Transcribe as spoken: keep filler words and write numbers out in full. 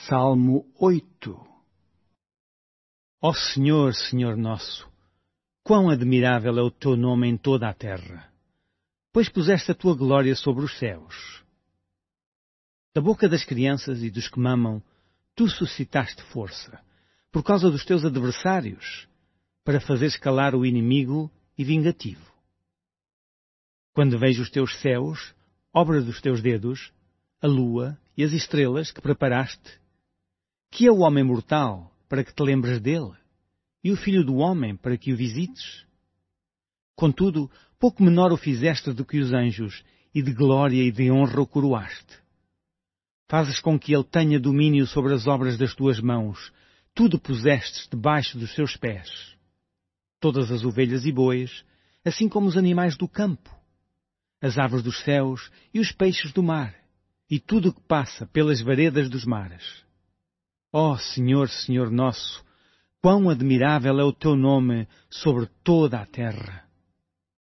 Salmo oito. Ó Senhor, Senhor nosso, quão admirável é o teu nome em toda a terra, pois puseste a tua glória sobre os céus. Da boca das crianças e dos que mamam, tu suscitaste força, por causa dos teus adversários, para fazeres calar o inimigo e vingativo. Quando vejo os teus céus, obra dos teus dedos, a lua e as estrelas que preparaste, que é o homem mortal para que te lembres dele, e o filho do homem para que o visites? Contudo, pouco menor o fizeste do que os anjos, e de glória e de honra o coroaste. Fazes com que ele tenha domínio sobre as obras das tuas mãos, tudo pusestes debaixo dos seus pés. Todas as ovelhas e bois, assim como os animais do campo, as aves dos céus e os peixes do mar, e tudo o que passa pelas veredas dos mares. Ó Senhor, Senhor nosso, quão admirável é o teu nome sobre toda a terra!